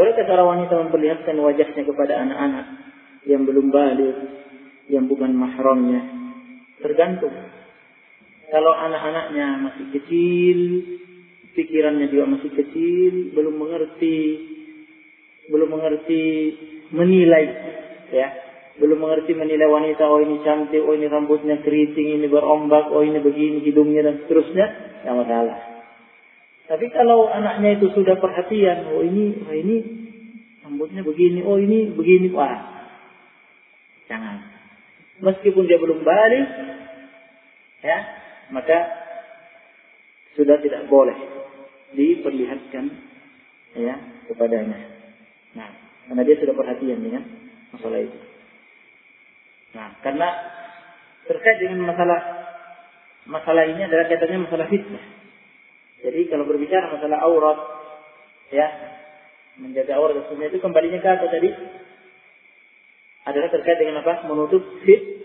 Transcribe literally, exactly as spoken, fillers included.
Bolehkah seorang wanita memperlihatkan wajahnya kepada anak-anak yang belum balik, yang bukan mahramnya? Tergantung. Kalau anak-anaknya masih kecil, pikirannya juga masih kecil, belum mengerti, belum mengerti menilai, ya, belum mengerti menilai wanita. Oh ini cantik, oh ini rambutnya keriting, ini berombak, oh ini begini hidungnya dan seterusnya, tidak masalah. Tapi kalau anaknya itu sudah perhatian, oh ini, oh ini rambutnya begini, oh ini begini, wah, jangan. Meskipun dia belum balik, ya, maka sudah tidak boleh diperlihatkan, ya, kepadanya. Nah, karena dia sudah perhatian dengan masalah itu. Nah, karena terkait dengan masalah masalah ini adalah kaitannya masalah fitnah. Jadi kalau berbicara masalah aurat, ya, menjaga aurat dan sebagainya, itu kembalinya ke apa tadi? Adalah terkait dengan apa? Menutup fit